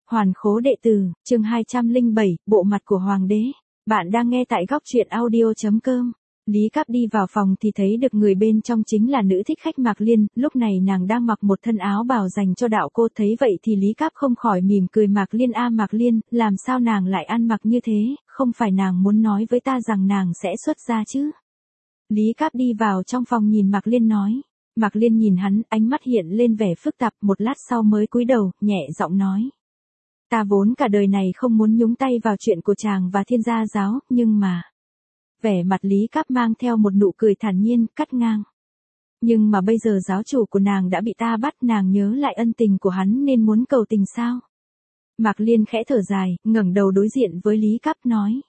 Hoàn khố đệ tử, chương 207, bộ mặt của hoàng đế. Bạn đang nghe tại góc truyện audio.com. Lý Cáp đi vào phòng thì thấy được người bên trong chính là nữ thích khách Mạc Liên, lúc này nàng đang mặc một thân áo bào dành cho đạo cô, thấy vậy thì Lý Cáp không khỏi mỉm cười. Mạc Liên a Mạc Liên, làm sao nàng lại ăn mặc như thế, không phải nàng muốn nói với ta rằng nàng sẽ xuất gia chứ? Lý Cáp đi vào trong phòng nhìn Mạc Liên nói. Mạc Liên nhìn hắn, ánh mắt hiện lên vẻ phức tạp, một lát sau mới cúi đầu, nhẹ giọng nói. Ta vốn cả đời này không muốn nhúng tay vào chuyện của chàng và Thiên Gia giáo, nhưng mà... Vẻ mặt Lý Cáp mang theo một nụ cười thản nhiên, cắt ngang. Nhưng mà bây giờ giáo chủ của nàng đã bị ta bắt, nàng nhớ lại ân tình của hắn nên muốn cầu tình sao? Mạc Liên khẽ thở dài, ngẩng đầu đối diện với Lý Cáp nói.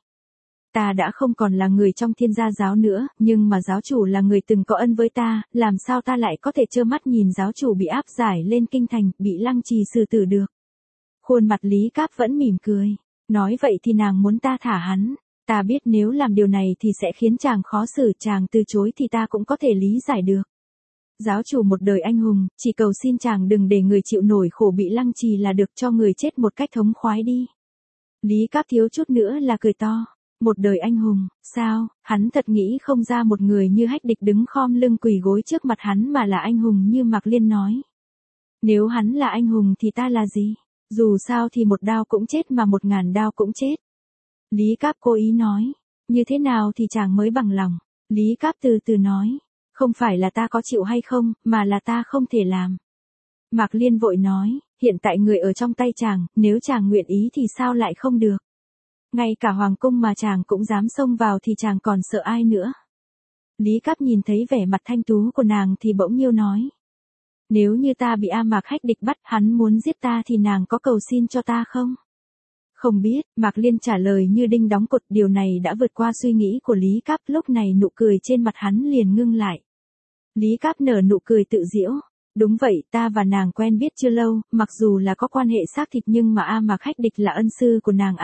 Ta đã không còn là người trong Thiên Gia giáo nữa, nhưng mà giáo chủ là người từng có ân với ta, làm sao ta lại có thể trơ mắt nhìn giáo chủ bị áp giải lên kinh thành, bị lăng trì xử tử được? Khuôn mặt Lý Cáp vẫn mỉm cười. Nói vậy thì nàng muốn ta thả hắn. Ta biết nếu làm điều này thì sẽ khiến chàng khó xử, chàng từ chối thì ta cũng có thể lý giải được. Giáo chủ một đời anh hùng, chỉ cầu xin chàng đừng để người chịu nổi khổ bị lăng trì là được, cho người chết một cách thống khoái đi. Lý Cáp thiếu chút nữa là cười to. Một đời anh hùng, sao, hắn thật nghĩ không ra một người như Hách Địch đứng khom lưng quỳ gối trước mặt hắn mà là anh hùng như Mạc Liên nói. Nếu hắn là anh hùng thì ta là gì? Dù sao thì một đao cũng chết mà 1000 đao cũng chết. Lý Cáp cố ý nói. Như thế nào thì chàng mới bằng lòng? Lý Cáp từ từ nói. Không phải là ta có chịu hay không, mà là ta không thể làm. Mạc Liên vội nói. Hiện tại người ở trong tay chàng, nếu chàng nguyện ý thì sao lại không được? Ngay cả hoàng cung mà chàng cũng dám xông vào thì chàng còn sợ ai nữa? Lý Cáp nhìn thấy vẻ mặt thanh tú của nàng thì bỗng nhiêu nói. Nếu như ta bị Mạc Hách Địch bắt, hắn muốn giết ta thì nàng có cầu xin cho ta không? Không biết, Mạc Liên trả lời như đinh đóng cột, điều này đã vượt qua suy nghĩ của Lý Cáp, lúc này nụ cười trên mặt hắn liền ngưng lại. Lý Cáp nở nụ cười tự giễu. Đúng vậy, ta và nàng quen biết chưa lâu, mặc dù là có quan hệ xác thịt nhưng mà Mạc Hách Địch là ân sư của nàng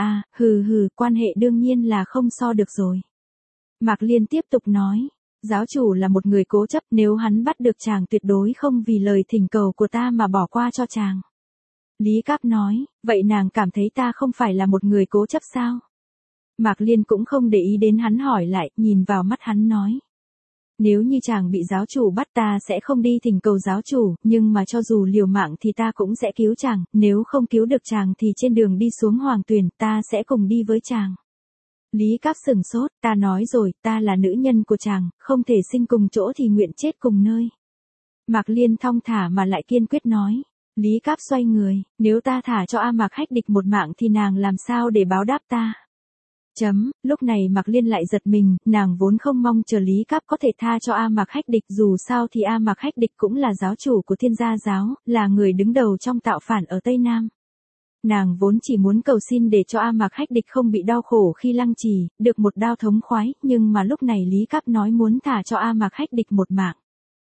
quan hệ đương nhiên là không so được rồi. Mạc Liên tiếp tục nói. Giáo chủ là một người cố chấp, nếu hắn bắt được chàng tuyệt đối không vì lời thỉnh cầu của ta mà bỏ qua cho chàng. Lý Cáp nói, vậy nàng cảm thấy ta không phải là một người cố chấp sao? Mạc Liên cũng không để ý đến hắn hỏi lại, nhìn vào mắt hắn nói. Nếu như chàng bị giáo chủ bắt ta sẽ không đi thỉnh cầu giáo chủ, nhưng mà cho dù liều mạng thì ta cũng sẽ cứu chàng, nếu không cứu được chàng thì trên đường đi xuống hoàng tuyền ta sẽ cùng đi với chàng. Lý Cáp sửng sốt, ta nói rồi, ta là nữ nhân của chàng, không thể sinh cùng chỗ thì nguyện chết cùng nơi. Mạc Liên thong thả mà lại kiên quyết nói. Lý Cáp xoay người, nếu ta thả cho Mạc Hách Địch một mạng thì nàng làm sao để báo đáp ta? Lúc này Mạc Liên lại giật mình, nàng vốn không mong chờ Lý Cáp có thể tha cho Mạc Hách Địch, dù sao thì Mạc Hách Địch cũng là giáo chủ của Thiên Gia giáo, là người đứng đầu trong tạo phản ở Tây Nam. Nàng vốn chỉ muốn cầu xin để cho Mạc Hách Địch không bị đau khổ khi lăng trì, được một đao thống khoái, nhưng mà lúc này Lý Cáp nói muốn thả cho Mạc Hách Địch một mạng.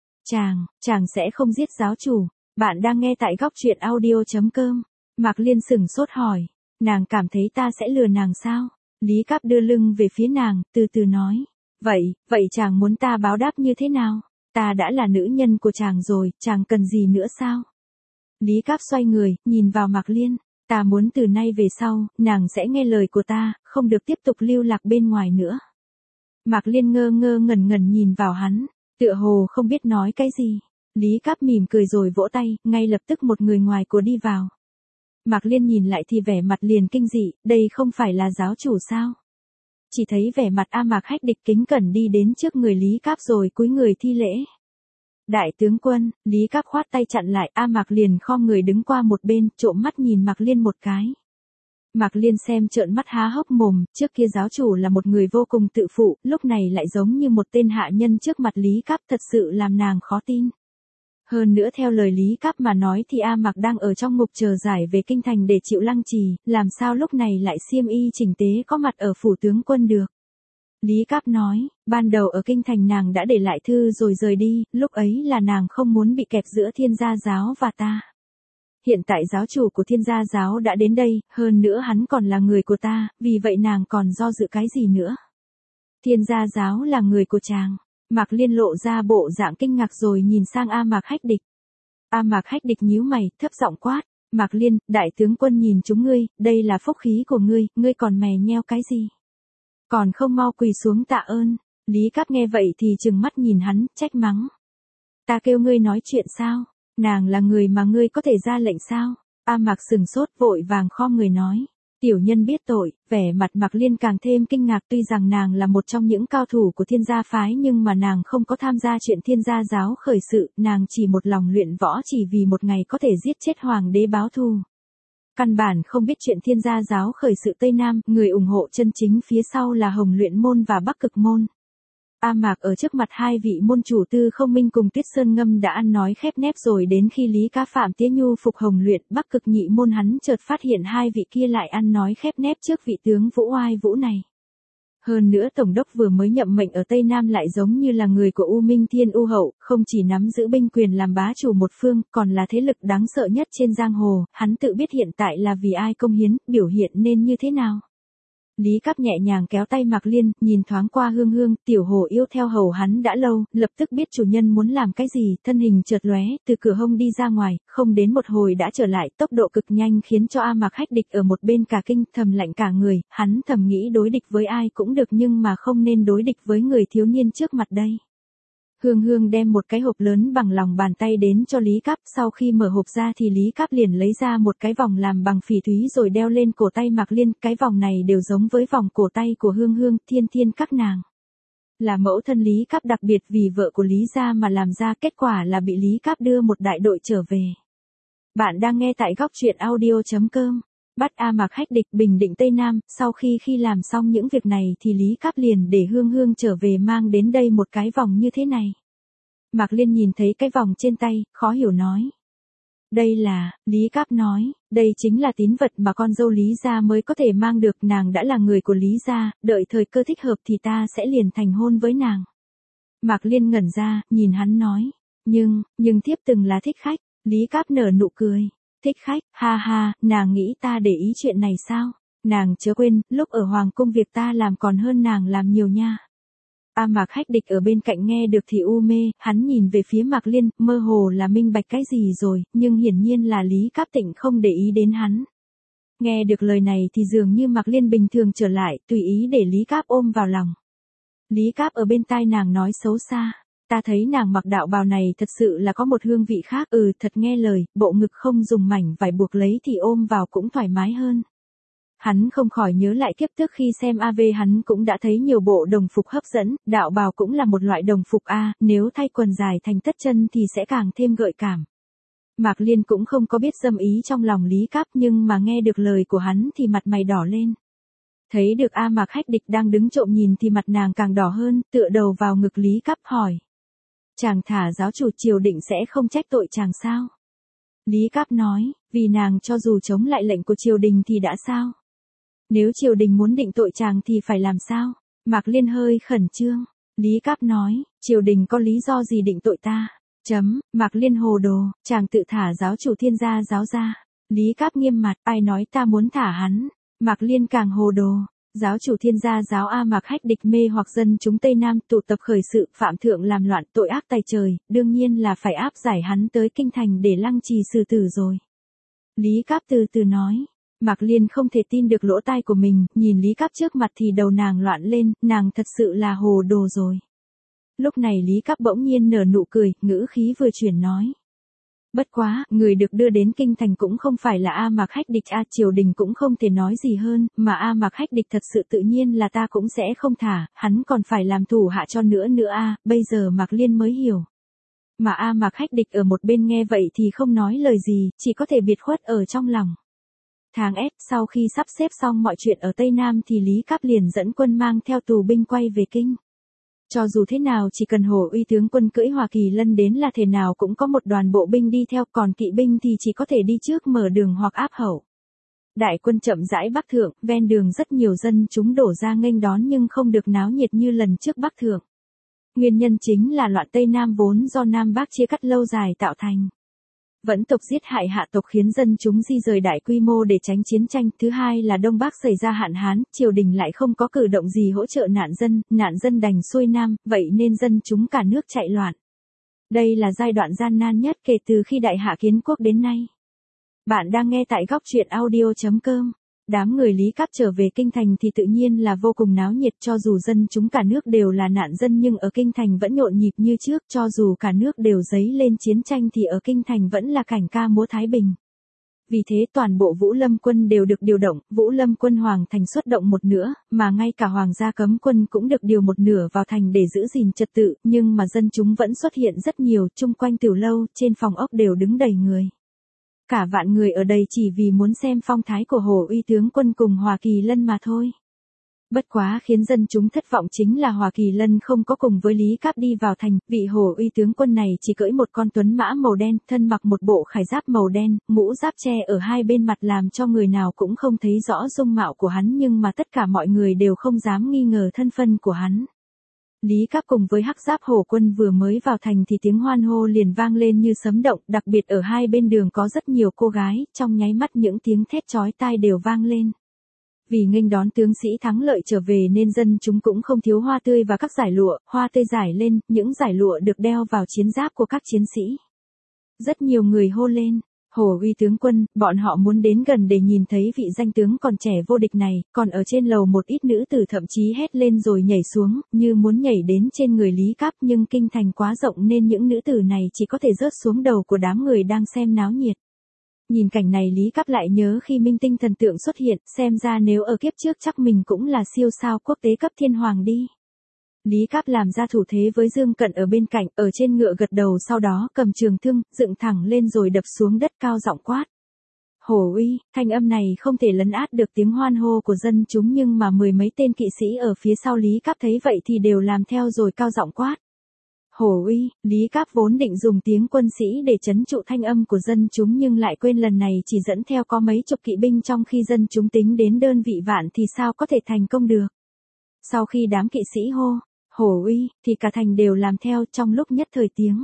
Chàng sẽ không giết giáo chủ. Bạn đang nghe tại góc truyện audio.com. Mạc Liên sửng sốt hỏi. Nàng cảm thấy ta sẽ lừa nàng sao? Lý Cáp đưa lưng về phía nàng, từ từ nói. Vậy chàng muốn ta báo đáp như thế nào? Ta đã là nữ nhân của chàng rồi, chàng cần gì nữa sao? Lý Cáp xoay người, nhìn vào Mạc Liên. Ta muốn từ nay về sau, nàng sẽ nghe lời của ta, không được tiếp tục lưu lạc bên ngoài nữa. Mạc Liên ngơ ngẩn nhìn vào hắn, tựa hồ không biết nói cái gì. Lý Cáp mỉm cười rồi vỗ tay, ngay lập tức một người ngoài của đi vào. Mạc Liên nhìn lại thì vẻ mặt liền kinh dị, đây không phải là giáo chủ sao? Chỉ thấy vẻ mặt Mạc Hách Địch kính cẩn đi đến trước người Lý Cáp rồi cúi người thi lễ. Đại tướng quân, Lý Cáp khoát tay chặn lại, Mạc liền khom người đứng qua một bên, trộm mắt nhìn Mạc Liên một cái. Mạc Liên xem trợn mắt há hốc mồm, trước kia giáo chủ là một người vô cùng tự phụ, lúc này lại giống như một tên hạ nhân trước mặt Lý Cáp, thật sự làm nàng khó tin. Hơn nữa theo lời Lý Cáp mà nói thì Mạc đang ở trong ngục chờ giải về kinh thành để chịu lăng trì, làm sao lúc này lại xiêm y chỉnh tế có mặt ở phủ tướng quân được. Lý Cáp nói, ban đầu ở kinh thành nàng đã để lại thư rồi rời đi, lúc ấy là nàng không muốn bị kẹp giữa Thiên Gia giáo và ta. Hiện tại giáo chủ của Thiên Gia giáo đã đến đây, hơn nữa hắn còn là người của ta, vì vậy nàng còn do dự cái gì nữa. Thiên Gia giáo là người của chàng. Mạc Liên lộ ra bộ dạng kinh ngạc rồi nhìn sang Mạc Hách Địch. Mạc Hách Địch nhíu mày, thấp giọng quát, Mạc Liên, đại tướng quân nhìn chúng ngươi, đây là phúc khí của ngươi, ngươi còn mè nheo cái gì? Còn không mau quỳ xuống tạ ơn. Lý Cáp nghe vậy thì trừng mắt nhìn hắn, trách mắng. Ta kêu ngươi nói chuyện sao? Nàng là người mà ngươi có thể ra lệnh sao? A Mạc sừng sốt vội vàng khom người nói. Tiểu nhân biết tội, vẻ mặt Mạc Liên càng thêm kinh ngạc, tuy rằng nàng là một trong những cao thủ của Thiên gia phái nhưng mà nàng không có tham gia chuyện Thiên gia giáo khởi sự, nàng chỉ một lòng luyện võ chỉ vì một ngày có thể giết chết hoàng đế báo thù. Căn bản không biết chuyện Thiên gia giáo khởi sự Tây Nam, người ủng hộ chân chính phía sau là Hồng Luyện môn và Bắc Cực môn. A Mạc ở trước mặt hai vị môn chủ Tư Không Minh cùng Tuyết Sơn Ngâm đã ăn nói khép nép rồi, đến khi Lý Cá Phạm Tía Nhu phục Hồng Luyện Bắc Cực nhị môn, hắn chợt phát hiện hai vị kia lại ăn nói khép nép trước vị tướng Vũ Oai Vũ này. Hơn nữa Tổng đốc vừa mới nhậm mệnh ở Tây Nam lại giống như là người của U Minh Thiên U Hậu, không chỉ nắm giữ binh quyền làm bá chủ một phương, còn là thế lực đáng sợ nhất trên giang hồ, hắn tự biết hiện tại là vì ai công hiến, biểu hiện nên như thế nào. Lý Cáp nhẹ nhàng kéo tay Mạc Liên, nhìn thoáng qua Hương Hương, tiểu hồ yêu theo hầu hắn đã lâu, lập tức biết chủ nhân muốn làm cái gì, thân hình chợt lóe, từ cửa hông đi ra ngoài, không đến một hồi đã trở lại, tốc độ cực nhanh khiến cho A Mạc Hách Địch ở một bên cả kinh, thầm lạnh cả người, hắn thầm nghĩ đối địch với ai cũng được nhưng mà không nên đối địch với người thiếu niên trước mặt đây. Hương Hương đem một cái hộp lớn bằng lòng bàn tay đến cho Lý Cáp, sau khi mở hộp ra thì Lý Cáp liền lấy ra một cái vòng làm bằng phỉ thúy rồi đeo lên cổ tay Mạc Liên, cái vòng này đều giống với vòng cổ tay của Hương Hương, Thiên Thiên các nàng. Là mẫu thân Lý Cáp đặc biệt vì vợ của Lý gia mà làm ra, kết quả là bị Lý Cáp đưa một đại đội trở về. Bạn đang nghe tại góc truyện audio.com. Bắt A Mạc Hách Địch bình định Tây Nam, sau khi làm xong những việc này thì Lý Cáp liền để Hương Hương trở về mang đến đây một cái vòng như thế này. Mạc Liên nhìn thấy cái vòng trên tay, khó hiểu nói. Đây là, Lý Cáp nói, đây chính là tín vật mà con dâu Lý gia mới có thể mang được, nàng đã là người của Lý gia, đợi thời cơ thích hợp thì ta sẽ liền thành hôn với nàng. Mạc Liên ngẩn ra, nhìn hắn nói, nhưng thiếp từng là thích khách. Lý Cáp nở nụ cười. Thích khách, ha ha, nàng nghĩ ta để ý chuyện này sao? Nàng chớ quên, lúc ở Hoàng cung việc ta làm còn hơn nàng làm nhiều nha. A Mạc Hách Địch ở bên cạnh nghe được thì u mê, hắn nhìn về phía Mạc Liên, mơ hồ là minh bạch cái gì rồi, nhưng hiển nhiên là Lý Cáp Tịnh không để ý đến hắn. Nghe được lời này thì dường như Mạc Liên bình thường trở lại, tùy ý để Lý Cáp ôm vào lòng. Lý Cáp ở bên tai nàng nói xấu xa. Ta thấy nàng mặc đạo bào này thật sự là có một hương vị khác, thật nghe lời, bộ ngực không dùng mảnh vải buộc lấy thì ôm vào cũng thoải mái hơn. Hắn không khỏi nhớ lại kiếp trước khi xem AV, hắn cũng đã thấy nhiều bộ đồng phục hấp dẫn, đạo bào cũng là một loại đồng phục a, nếu thay quần dài thành tất chân thì sẽ càng thêm gợi cảm. Mạc Liên cũng không có biết dâm ý trong lòng Lý Cáp, nhưng mà nghe được lời của hắn thì mặt mày đỏ lên. Thấy được A Mạc Hách Địch đang đứng trộm nhìn thì mặt nàng càng đỏ hơn, tựa đầu vào ngực Lý Cáp hỏi. Chàng thả giáo chủ triều định sẽ không trách tội chàng sao? Lý Cáp nói, vì nàng cho dù chống lại lệnh của triều đình thì đã sao? Nếu triều đình muốn định tội chàng thì phải làm sao? Mạc Liên hơi khẩn trương. Lý Cáp nói, triều đình có lý do gì định tội ta? Mạc Liên hồ đồ, chàng tự thả giáo chủ Thiên gia giáo ra. Lý Cáp nghiêm mặt, ai nói ta muốn thả hắn? Mạc Liên càng hồ đồ. Giáo chủ Thiên gia giáo A Mạc Hách Địch mê hoặc dân chúng Tây Nam tụ tập khởi sự, phạm thượng làm loạn, tội ác tày trời, đương nhiên là phải áp giải hắn tới kinh thành để lăng trì xử tử rồi. Lý Cáp từ từ nói. Mạc Liên không thể tin được lỗ tai của mình, nhìn Lý Cáp trước mặt thì đầu nàng loạn lên, nàng thật sự là hồ đồ rồi. Lúc này Lý Cáp bỗng nhiên nở nụ cười, ngữ khí vừa chuyển nói. Bất quá, người được đưa đến kinh thành cũng không phải là A Mạc Hách Địch a, triều đình cũng không thể nói gì hơn, mà A Mạc Hách Địch thật sự tự nhiên là ta cũng sẽ không thả, hắn còn phải làm thủ hạ cho nữa a, bây giờ Mạc Liên mới hiểu. Mà A Mạc Hách Địch ở một bên nghe vậy thì không nói lời gì, chỉ có thể biệt khuất ở trong lòng. Tháng S, sau khi sắp xếp xong mọi chuyện ở Tây Nam thì Lý Cáp liền dẫn quân mang theo tù binh quay về kinh. Cho dù thế nào chỉ cần Hồ Uy tướng quân cưỡi Hoa Kỳ Lân đến là thể nào cũng có một đoàn bộ binh đi theo, còn kỵ binh thì chỉ có thể đi trước mở đường hoặc áp hậu. Đại quân chậm rãi bắc thượng, ven đường rất nhiều dân chúng đổ ra nghênh đón nhưng không được náo nhiệt như lần trước bắc thượng. Nguyên nhân chính là loạn Tây Nam vốn do Nam Bắc chia cắt lâu dài tạo thành. Vẫn tộc giết hại hạ tộc khiến dân chúng di rời đại quy mô để tránh chiến tranh. Thứ hai là Đông Bắc xảy ra hạn hán, triều đình lại không có cử động gì hỗ trợ nạn dân đành xuôi Nam, vậy nên dân chúng cả nước chạy loạn. Đây là giai đoạn gian nan nhất kể từ khi Đại Hạ kiến quốc đến nay. Bạn đang nghe tại góc truyện audio.com. Đám người Lý Cáp trở về kinh thành thì tự nhiên là vô cùng náo nhiệt, cho dù dân chúng cả nước đều là nạn dân nhưng ở kinh thành vẫn nhộn nhịp như trước, cho dù cả nước đều dấy lên chiến tranh thì ở kinh thành vẫn là cảnh ca múa thái bình. Vì thế toàn bộ Vũ Lâm quân đều được điều động, Vũ Lâm quân Hoàng thành xuất động một nửa, mà ngay cả Hoàng gia cấm quân cũng được điều một nửa vào thành để giữ gìn trật tự, nhưng mà dân chúng vẫn xuất hiện rất nhiều, chung quanh tiểu lâu, trên phòng ốc đều đứng đầy người. Cả vạn người ở đây chỉ vì muốn xem phong thái của Hồ Uy tướng quân cùng Hoa Kỳ Lân mà thôi. Bất quá khiến dân chúng thất vọng chính là Hoa Kỳ Lân không có cùng với Lý Cáp đi vào thành, vị Hồ Uy tướng quân này chỉ cưỡi một con tuấn mã màu đen, thân mặc một bộ khải giáp màu đen, mũ giáp che ở hai bên mặt làm cho người nào cũng không thấy rõ dung mạo của hắn, nhưng mà tất cả mọi người đều không dám nghi ngờ thân phận của hắn. Lý Cáp cùng với Hắc Giáp Hổ quân vừa mới vào thành thì tiếng hoan hô liền vang lên như sấm động, đặc biệt ở hai bên đường có rất nhiều cô gái, trong nháy mắt những tiếng thét chói tai đều vang lên. Vì nghênh đón tướng sĩ thắng lợi trở về nên dân chúng cũng không thiếu hoa tươi và các giải lụa, hoa tươi rải lên, những giải lụa được đeo vào chiến giáp của các chiến sĩ. Rất nhiều người hô lên, Hồ Uy tướng quân, bọn họ muốn đến gần để nhìn thấy vị danh tướng còn trẻ vô địch này, còn ở trên lầu một ít nữ tử thậm chí hét lên rồi nhảy xuống, như muốn nhảy đến trên người Lý Cáp, nhưng kinh thành quá rộng nên những nữ tử này chỉ có thể rớt xuống đầu của đám người đang xem náo nhiệt. Nhìn cảnh này Lý Cáp lại nhớ khi minh tinh thần tượng xuất hiện, xem ra nếu ở kiếp trước chắc mình cũng là siêu sao quốc tế cấp thiên hoàng đi. Lý Cáp làm ra thủ thế với Dương Cận ở bên cạnh, ở trên ngựa gật đầu, sau đó cầm trường thương, dựng thẳng lên rồi đập xuống đất, cao giọng quát. Hồ Uy, thanh âm này không thể lấn át được tiếng hoan hô của dân chúng, nhưng mà mười mấy tên kỵ sĩ ở phía sau Lý Cáp thấy vậy thì đều làm theo rồi cao giọng quát. Hồ Uy, Lý Cáp vốn định dùng tiếng quân sĩ để trấn trụ thanh âm của dân chúng nhưng lại quên lần này chỉ dẫn theo có mấy chục kỵ binh, trong khi dân chúng tính đến đơn vị vạn thì sao có thể thành công được. Sau khi đám kỵ sĩ hô, Hồ Uy, thì cả thành đều làm theo, trong lúc nhất thời tiếng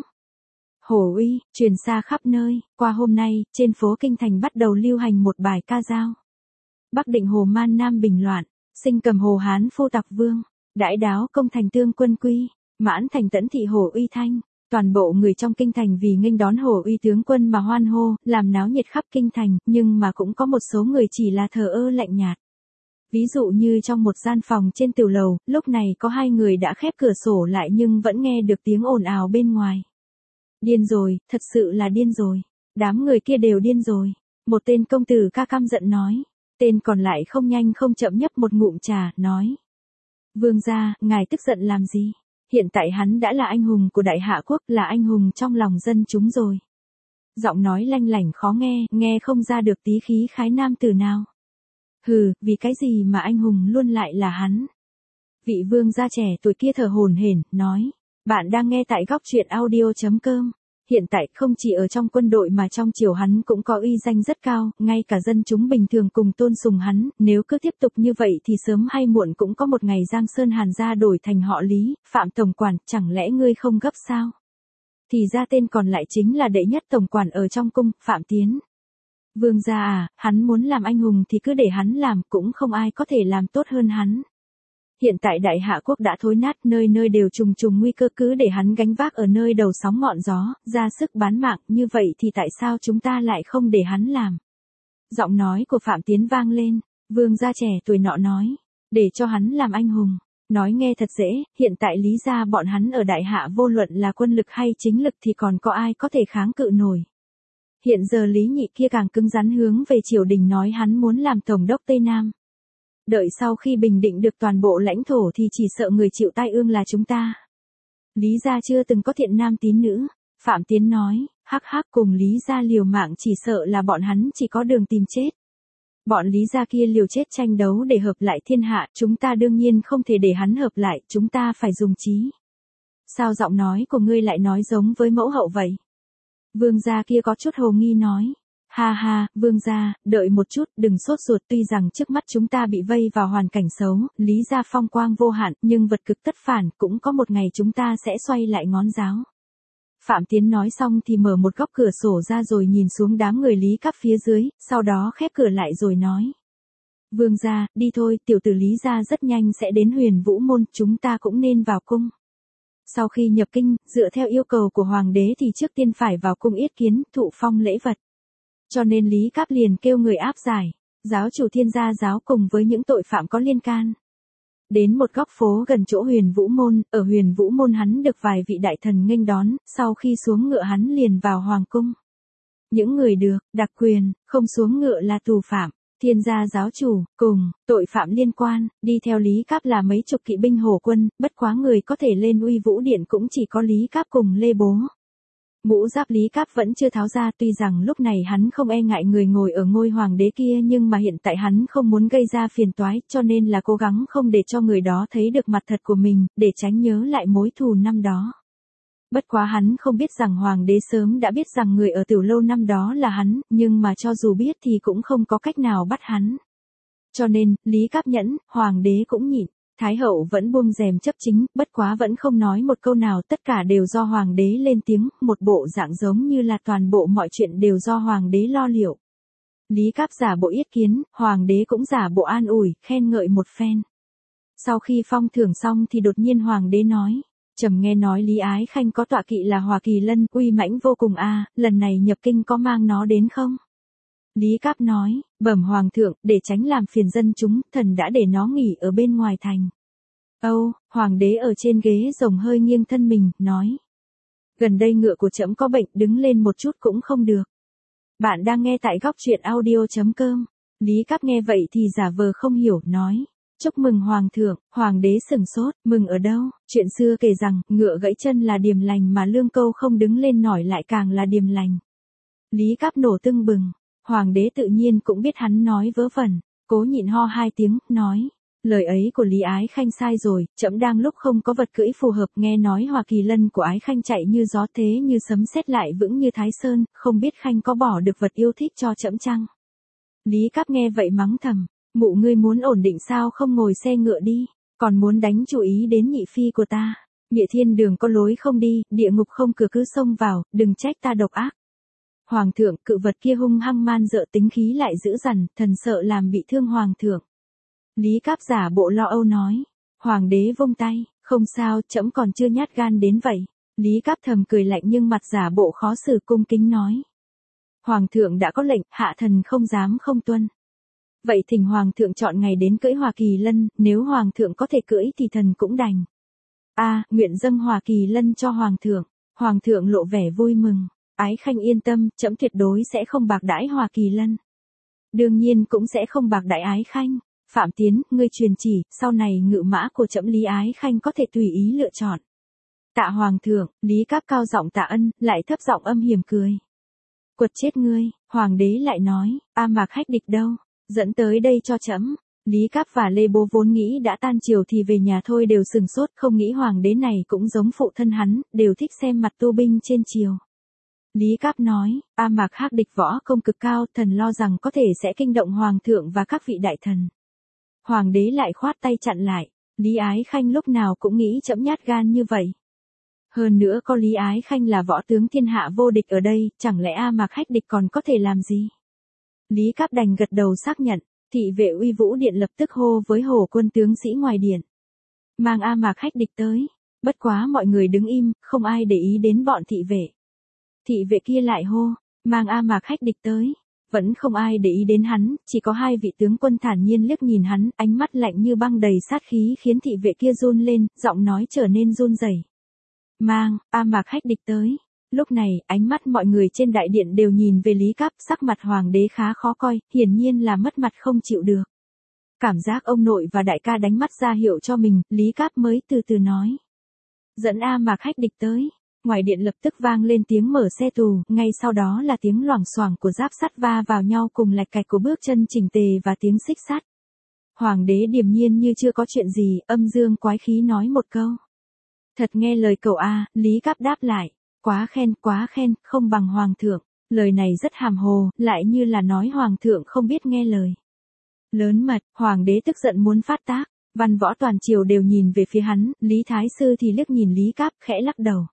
Hồ Uy truyền xa khắp nơi. Qua hôm nay, trên phố kinh thành bắt đầu lưu hành một bài ca dao. Bắc định Hồ Man Nam bình loạn, sinh cầm Hồ Hán phu tặc vương, đãi đáo công thành tương quân quy, mãn thành tẫn thị Hồ Uy thanh. Toàn bộ người trong kinh thành vì nghênh đón Hồ Uy tướng quân mà hoan hô, làm náo nhiệt khắp kinh thành, nhưng mà cũng có một số người chỉ là thờ ơ lạnh nhạt. Ví dụ như trong một gian phòng trên tiểu lầu, lúc này có hai người đã khép cửa sổ lại nhưng vẫn nghe được tiếng ồn ào bên ngoài. Điên rồi, thật sự là điên rồi. Đám người kia đều điên rồi. Một tên công tử ca căm giận nói. Tên còn lại không nhanh không chậm nhấp một ngụm trà, nói. Vương gia, ngài tức giận làm gì? Hiện tại hắn đã là anh hùng của Đại Hạ Quốc, là anh hùng trong lòng dân chúng rồi. Giọng nói lanh lảnh khó nghe, nghe không ra được tí khí khái nam tử nào. Hừ, vì cái gì mà anh hùng luôn lại là hắn? Vị vương gia trẻ tuổi kia thở hổn hển, nói. Bạn đang nghe tại góc truyện audio.com. Hiện tại không chỉ ở trong quân đội mà trong triều hắn cũng có uy danh rất cao, ngay cả dân chúng bình thường cùng tôn sùng hắn, nếu cứ tiếp tục như vậy thì sớm hay muộn cũng có một ngày Giang Sơn Hàn gia đổi thành họ Lý, Phạm tổng quản, chẳng lẽ ngươi không gấp sao? Thì ra tên còn lại chính là đệ nhất tổng quản ở trong cung, Phạm Tiến. Vương gia à, hắn muốn làm anh hùng thì cứ để hắn làm, cũng không ai có thể làm tốt hơn hắn. Hiện tại Đại Hạ Quốc đã thối nát, nơi nơi đều trùng trùng nguy cơ, cứ để hắn gánh vác ở nơi đầu sóng ngọn gió, ra sức bán mạng, như vậy thì tại sao chúng ta lại không để hắn làm? Giọng nói của Phạm Tiến vang lên, vương gia trẻ tuổi nọ nói, để cho hắn làm anh hùng. Nói nghe thật dễ, hiện tại Lý gia bọn hắn ở Đại Hạ vô luận là quân lực hay chính lực thì còn có ai có thể kháng cự nổi. Hiện giờ Lý Nhị kia càng cứng rắn hướng về triều đình nói hắn muốn làm tổng đốc Tây Nam. Đợi sau khi bình định được toàn bộ lãnh thổ thì chỉ sợ người chịu tai ương là chúng ta. Lý gia chưa từng có thiện nam tín nữ, Phạm Tiến nói, hắc hắc, cùng Lý gia liều mạng chỉ sợ là bọn hắn chỉ có đường tìm chết. Bọn Lý gia kia liều chết tranh đấu để hợp lại thiên hạ, chúng ta đương nhiên không thể để hắn hợp lại, chúng ta phải dùng trí. Sao giọng nói của ngươi lại nói giống với mẫu hậu vậy? Vương gia kia có chút hồ nghi nói. Ha ha, vương gia, đợi một chút, đừng sốt ruột, tuy rằng trước mắt chúng ta bị vây vào hoàn cảnh xấu, Lý gia phong quang vô hạn, nhưng vật cực tất phản, cũng có một ngày chúng ta sẽ xoay lại ngón giáo. Phạm Tiến nói xong thì mở một góc cửa sổ ra rồi nhìn xuống đám người Lý Cáp phía dưới, sau đó khép cửa lại rồi nói. Vương gia, đi thôi, tiểu tử Lý gia rất nhanh sẽ đến Huyền Vũ Môn, chúng ta cũng nên vào cung. Sau khi nhập kinh, dựa theo yêu cầu của hoàng đế thì trước tiên phải vào cung yết kiến, thụ phong lễ vật. cho nên Lý Cáp liền kêu người áp giải, giáo chủ Thiên Gia giáo cùng với những tội phạm có liên can. Đến một góc phố gần chỗ Huyền Vũ Môn, ở Huyền Vũ Môn hắn được vài vị đại thần nghênh đón, sau khi xuống ngựa hắn liền vào Hoàng cung. Những người được, đặc quyền, không xuống ngựa là tù phạm, Thiên Gia giáo chủ, cùng, tội phạm liên quan, đi theo Lý Cáp là mấy chục kỵ binh hổ quân, bất quá người có thể lên Uy Vũ Điện cũng chỉ có Lý Cáp cùng Lê Bố. Mũ giáp Lý Cáp vẫn chưa tháo ra, tuy rằng lúc này hắn không e ngại người ngồi ở ngôi hoàng đế kia, nhưng mà hiện tại hắn không muốn gây ra phiền toái, cho nên là cố gắng không để cho người đó thấy được mặt thật của mình, để tránh nhớ lại mối thù năm đó. Bất quá hắn không biết rằng hoàng đế sớm đã biết rằng người ở Tiểu Lâu năm đó là hắn, nhưng mà cho dù biết thì cũng không có cách nào bắt hắn. Cho nên, Lý Cáp nhẫn, hoàng đế cũng nhịn. Thái hậu vẫn buông rèm chấp chính, bất quá vẫn không nói một câu nào, tất cả đều do hoàng đế lên tiếng, một bộ dạng giống như là toàn bộ mọi chuyện đều do hoàng đế lo liệu. Lý Cáp giả bộ yết kiến, hoàng đế cũng giả bộ an ủi, khen ngợi một phen. Sau khi phong thưởng xong thì đột nhiên hoàng đế nói, trầm nghe nói Lý Ái Khanh có tọa kỵ là Hỏa Kỳ Lân, uy mãnh vô cùng a, lần này nhập kinh có mang nó đến không? Lý Cáp nói, bẩm hoàng thượng, để tránh làm phiền dân chúng, thần đã để nó nghỉ ở bên ngoài thành. Âu, hoàng đế ở trên ghế rồng hơi nghiêng thân mình, nói. Gần đây ngựa của trẫm có bệnh, đứng lên một chút cũng không được. Bạn đang nghe tại góc truyện audio.com. Lý Cáp nghe vậy thì giả vờ không hiểu, nói. Chúc mừng hoàng thượng, hoàng đế sửng sốt, mừng ở đâu, chuyện xưa kể rằng, ngựa gãy chân là điềm lành mà lương câu không đứng lên nổi lại càng là điềm lành. Lý Cáp nổ tưng bừng. Hoàng đế tự nhiên cũng biết hắn nói vớ vẩn, cố nhịn ho hai tiếng, nói, lời ấy của Lý Ái Khanh sai rồi, trẫm đang lúc không có vật cưỡi phù hợp, nghe nói Hỏa Kỳ Lân của Ái Khanh chạy như gió thế như sấm sét lại vững như Thái Sơn, không biết Khanh có bỏ được vật yêu thích cho trẫm chăng? Lý Cáp nghe vậy mắng thầm, mụ ngươi muốn ổn định sao không ngồi xe ngựa đi, còn muốn đánh chú ý đến nhị phi của ta, Nghĩa thiên đường có lối không đi, địa ngục không cửa cứ xông vào, đừng trách ta độc ác. Hoàng thượng, cự vật kia hung hăng man dợ tính khí lại dữ dằn, thần sợ làm bị thương hoàng thượng. Lý Cáp giả bộ lo âu nói. Hoàng đế vung tay, không sao, trẫm còn chưa nhát gan đến vậy. Lý Cáp thầm cười lạnh nhưng mặt giả bộ khó xử cung kính nói. Hoàng thượng đã có lệnh, hạ thần không dám không tuân. Vậy thỉnh hoàng thượng chọn ngày đến cưỡi Hỏa Kỳ Lân, nếu hoàng thượng có thể cưỡi thì thần cũng đành. Nguyện dâng Hỏa Kỳ Lân cho hoàng thượng. Hoàng thượng lộ vẻ vui mừng. Ái Khanh yên tâm, trẫm tuyệt đối sẽ không bạc đãi Hỏa Kỳ Lân. Đương nhiên cũng sẽ không bạc đãi Ái Khanh. Phạm Tiến, ngươi truyền chỉ, sau này ngự mã của trẫm Lý Ái Khanh có thể tùy ý lựa chọn. Tạ hoàng thượng, Lý Cáp cao giọng tạ ân, lại thấp giọng âm hiểm cười. Quật chết ngươi, hoàng đế lại nói, Mạc Hách Địch đâu, dẫn tới đây cho trẫm. Lý Cáp và Lê Bố vốn nghĩ đã tan chiều thì về nhà thôi đều sừng sốt, không nghĩ hoàng đế này cũng giống phụ thân hắn, đều thích xem mặt tu binh trên triều. Lý Cáp nói, Mạc Hách Địch võ công cực cao, thần lo rằng có thể sẽ kinh động hoàng thượng và các vị đại thần. Hoàng đế lại khoát tay chặn lại, Lý Ái Khanh lúc nào cũng nghĩ trẫm nhát gan như vậy. Hơn nữa có Lý Ái Khanh là võ tướng thiên hạ vô địch ở đây, chẳng lẽ Mạc Hách Địch còn có thể làm gì? Lý Cáp đành gật đầu xác nhận, thị vệ Uy Vũ Điện lập tức hô với hổ quân tướng sĩ ngoài điện. Mang Mạc Hách Địch tới, bất quá mọi người đứng im, không ai để ý đến bọn thị vệ. Thị vệ kia lại hô, mang Mạc Hách Địch tới. Vẫn không ai để ý đến hắn, chỉ có hai vị tướng quân thản nhiên liếc nhìn hắn, ánh mắt lạnh như băng đầy sát khí khiến thị vệ kia run lên, giọng nói trở nên run rẩy. Mang, Mạc Hách Địch tới. Lúc này, ánh mắt mọi người trên đại điện đều nhìn về Lý Cáp, sắc mặt hoàng đế khá khó coi, hiển nhiên là mất mặt không chịu được. Cảm giác ông nội và đại ca đánh mắt ra hiệu cho mình, Lý Cáp mới từ từ nói. Dẫn Mạc Hách Địch tới. Ngoài điện lập tức vang lên tiếng mở xe tù, ngay sau đó là tiếng loảng xoảng của giáp sắt va vào nhau cùng lạch cạch của bước chân chỉnh tề và tiếng xích sắt. Hoàng đế điềm nhiên như chưa có chuyện gì, âm dương quái khí nói một câu. Thật nghe lời cậu Lý Cáp đáp lại. Quá khen, không bằng hoàng thượng. Lời này rất hàm hồ, lại như là nói hoàng thượng không biết nghe lời. Lớn mật, hoàng đế tức giận muốn phát tác. Văn võ toàn triều đều nhìn về phía hắn, Lý Thái Sư thì liếc nhìn Lý Cáp, khẽ lắc đầu.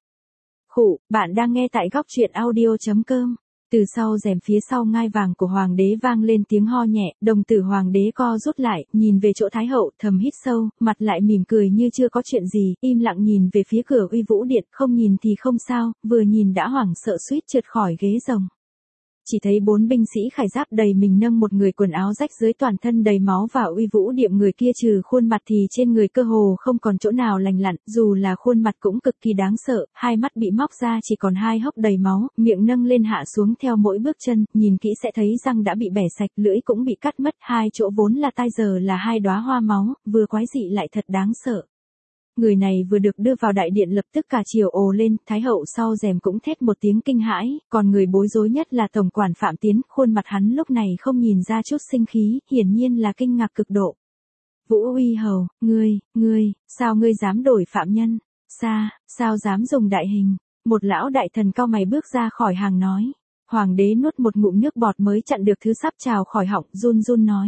Bạn đang nghe tại góc truyện audio.com. Từ sau rèm phía sau ngai vàng của hoàng đế vang lên tiếng ho nhẹ, đồng tử hoàng đế co rút lại, nhìn về chỗ Thái hậu, thầm hít sâu, mặt lại mỉm cười như chưa có chuyện gì, im lặng nhìn về phía cửa Uy Vũ Điện, không nhìn thì không sao, vừa nhìn đã hoảng sợ suýt trượt khỏi ghế rồng. chỉ thấy 4 binh sĩ khải giáp đầy mình nâng một người quần áo rách dưới toàn thân đầy máu và uy vũ điệm người kia trừ khuôn mặt thì trên người cơ hồ không còn chỗ nào lành lặn, dù là khuôn mặt cũng cực kỳ đáng sợ, hai mắt bị móc ra chỉ còn hai hốc đầy máu, miệng nâng lên hạ xuống theo mỗi bước chân, nhìn kỹ sẽ thấy răng đã bị bẻ sạch, lưỡi cũng bị cắt mất, hai chỗ vốn là tai giờ là hai đóa hoa máu, vừa quái dị lại thật đáng sợ. Người này vừa được đưa vào đại điện lập tức cả triều ồ lên, thái hậu sau rèm cũng thét một tiếng kinh hãi, còn người bối rối nhất là tổng quản Phạm Tiến, khuôn mặt hắn lúc này không nhìn ra chút sinh khí, hiển nhiên là kinh ngạc cực độ. Vũ Uy Hầu, ngươi, sao ngươi dám đổi phạm nhân? Sao dám dùng đại hình? Một lão đại thần cau mày bước ra khỏi hàng nói. Hoàng đế nuốt một ngụm nước bọt mới chặn được thứ sắp trào khỏi họng, run run nói.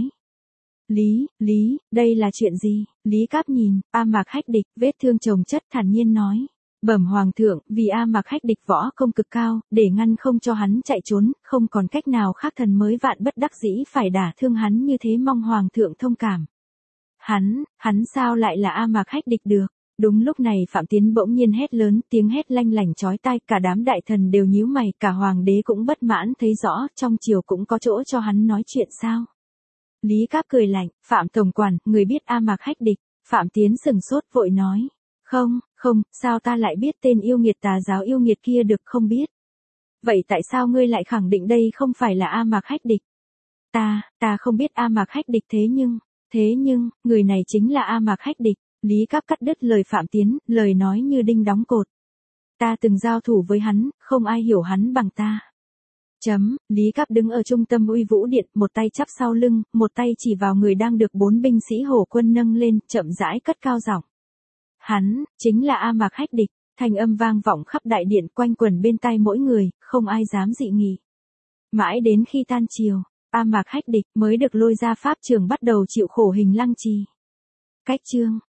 Lý, đây là chuyện gì? Lý Cáp nhìn, A Mạc Hách Địch, vết thương chồng chất thản nhiên nói. Bẩm hoàng thượng, vì A Mạc Hách Địch võ công cực cao, để ngăn không cho hắn chạy trốn, không còn cách nào khác thần mới vạn bất đắc dĩ phải đả thương hắn như thế mong hoàng thượng thông cảm. Hắn sao lại là A Mạc Hách Địch được? Đúng lúc này Phạm Tiến bỗng nhiên hét lớn, tiếng hét lanh lảnh chói tai, cả đám đại thần đều nhíu mày, cả hoàng đế cũng bất mãn thấy rõ, trong triều cũng có chỗ cho hắn nói chuyện sao? Lý Cáp cười lạnh, Phạm tổng quản, người biết A Mạc Hách Địch? Phạm Tiến sừng sốt vội nói, không, sao ta lại biết tên yêu nghiệt tà giáo yêu nghiệt kia được không biết? Vậy tại sao ngươi lại khẳng định đây không phải là A Mạc Hách Địch? Ta không biết A Mạc Hách Địch thế nhưng, người này chính là A Mạc Hách Địch. Lý Cáp cắt đứt lời Phạm Tiến, lời nói như đinh đóng cột. Ta từng giao thủ với hắn, không ai hiểu hắn bằng ta. Lý Cáp đứng ở trung tâm uy vũ điện, một tay chắp sau lưng, một tay chỉ vào người đang được 4 binh sĩ hổ quân nâng lên, chậm rãi cất cao giọng. Hắn, chính là A Mạc Hách Địch, thanh âm vang vọng khắp đại điện quanh quẩn bên tai mỗi người, không ai dám dị nghị. Mãi đến khi tan chiều, A Mạc Hách Địch mới được lôi ra pháp trường bắt đầu chịu khổ hình lăng trì. Cách chương